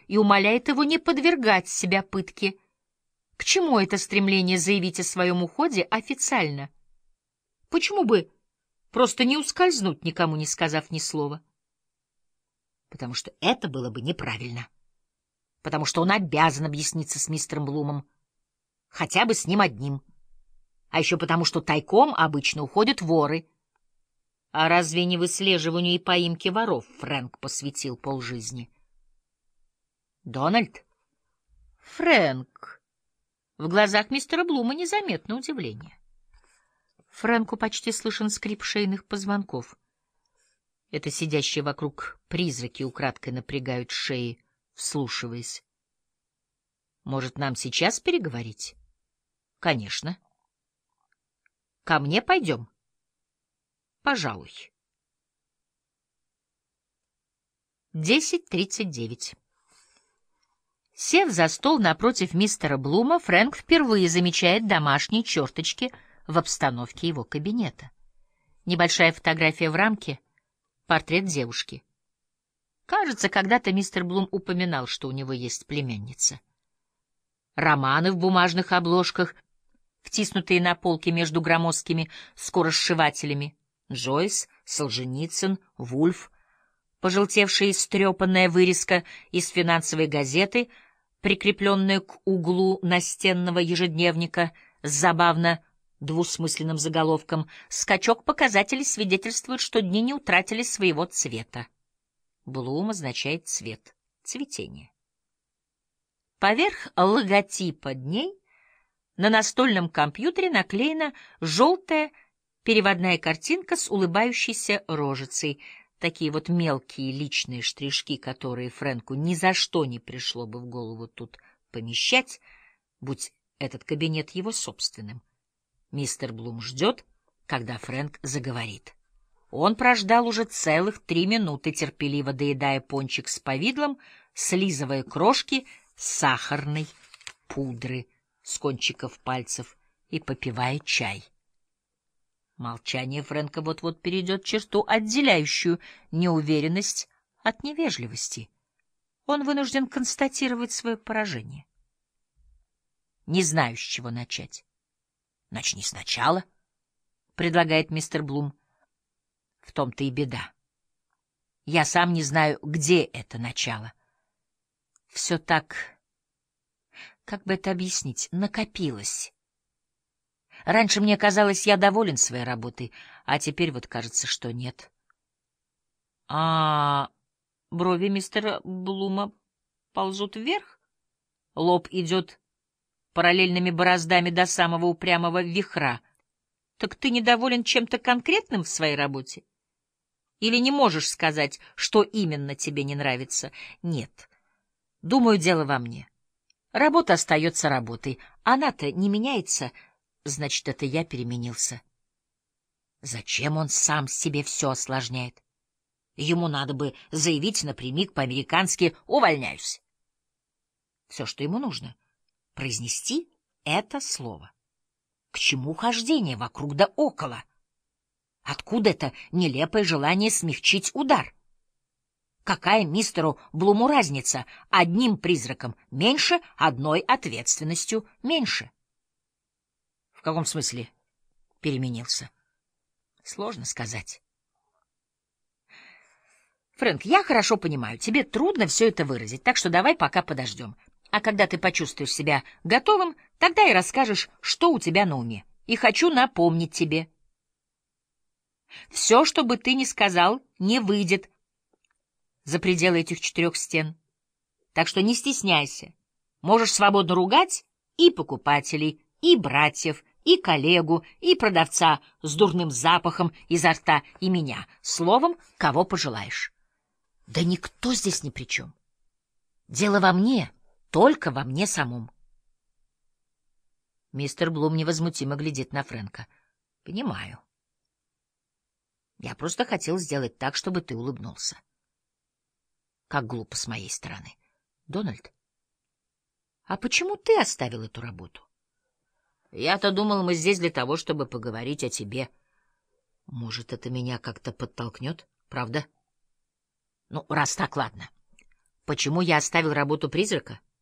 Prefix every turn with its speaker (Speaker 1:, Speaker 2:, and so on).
Speaker 1: и умоляет его не подвергать себя пытке. К чему это стремление заявить о своем уходе официально? Почему бы просто не ускользнуть, никому не сказав ни слова? Потому что это было бы неправильно. Потому что он обязан объясниться с мистером Блумом, хотя бы с ним одним. А еще потому, что тайком обычно уходят воры. А разве не выслеживанию и поимке воров Фрэнк посвятил полжизни? Дональд? Фрэнк. В глазах мистера Блума незаметно удивление. Фрэнку почти слышен скрип шейных позвонков. Это сидящие вокруг призраки украдкой напрягают шеи, вслушиваясь. Может, нам сейчас переговорить? Конечно. Ко мне пойдем? Пожалуй. 10:39. Сев за стол напротив мистера Блума, Фрэнк впервые замечает домашние черточки в обстановке его кабинета. Небольшая фотография в рамке, портрет девушки. Кажется, когда-то мистер Блум упоминал, что у него есть племянница. Романы в бумажных обложках, втиснутые на полки между громоздкими скоросшивателями. Джойс, Солженицын, Вульф, пожелтевшая истрепанная вырезка из финансовой газеты, прикрепленная к углу настенного ежедневника с забавно двусмысленным заголовком «Скачок показателей свидетельствует, что дни не утратили своего цвета». Блум означает цвет, цветение. Поверх логотипа дней на настольном компьютере наклеена желтая переводная картинка с улыбающейся рожицей. Такие вот мелкие личные штришки, которые Фрэнку ни за что не пришло бы в голову тут помещать, будь этот кабинет его собственным. Мистер Блум ждет, когда Фрэнк заговорит. Он прождал уже целых 3 минуты, терпеливо доедая пончик с повидлом, слизывая крошки сахарной пудры с кончиков пальцев и попивая чай. Молчание Фрэнка вот-вот перейдет черту, отделяющую неуверенность от невежливости. Он вынужден констатировать свое поражение. Не знаю, с чего начать. — Начни сначала, — предлагает мистер Блум. В том-то и беда. Я сам не знаю, где это начало. Все так, как бы это объяснить, накопилось. Раньше мне казалось, я доволен своей работой, а теперь вот кажется, что нет. Брови мистера Блума ползут вверх, лоб идет параллельными бороздами до самого упрямого вихра. Так ты недоволен чем-то конкретным в своей работе? Или не можешь сказать, что именно тебе не нравится? Нет. Думаю, дело во мне. Работа остается работой. Она-то не меняется, значит, это я переменился. Зачем он сам себе все осложняет? Ему надо бы заявить напрямик по-американски «увольняюсь». Все, что ему нужно — произнести это слово. К чему хождение вокруг да около? Откуда это нелепое желание смягчить удар? Какая мистеру Блуму разница? Одним призраком меньше, одной ответственностью меньше. В каком смысле переменился? Сложно сказать. Фрэнк, я хорошо понимаю, тебе трудно все это выразить, так что давай пока подождем. А когда ты почувствуешь себя готовым, тогда и расскажешь, что у тебя на уме. И хочу напомнить тебе. Все, что бы ты ни сказал, не выйдет за пределы этих 4 стен. Так что не стесняйся. Можешь свободно ругать и покупателей, и братьев, и коллегу, и продавца с дурным запахом изо рта, и меня. Словом, кого пожелаешь. Да никто здесь ни при чем. Дело во мне, только во мне самом. Мистер Блум невозмутимо глядит на Фрэнка. Понимаю. Я просто хотел сделать так, чтобы ты улыбнулся. Как глупо с моей стороны. Дональд, а почему ты оставил эту работу? Я-то думал, мы здесь для того, чтобы поговорить о тебе. Может, это меня как-то подтолкнет, правда? Ну, раз так, ладно. Почему я оставил работу призрака?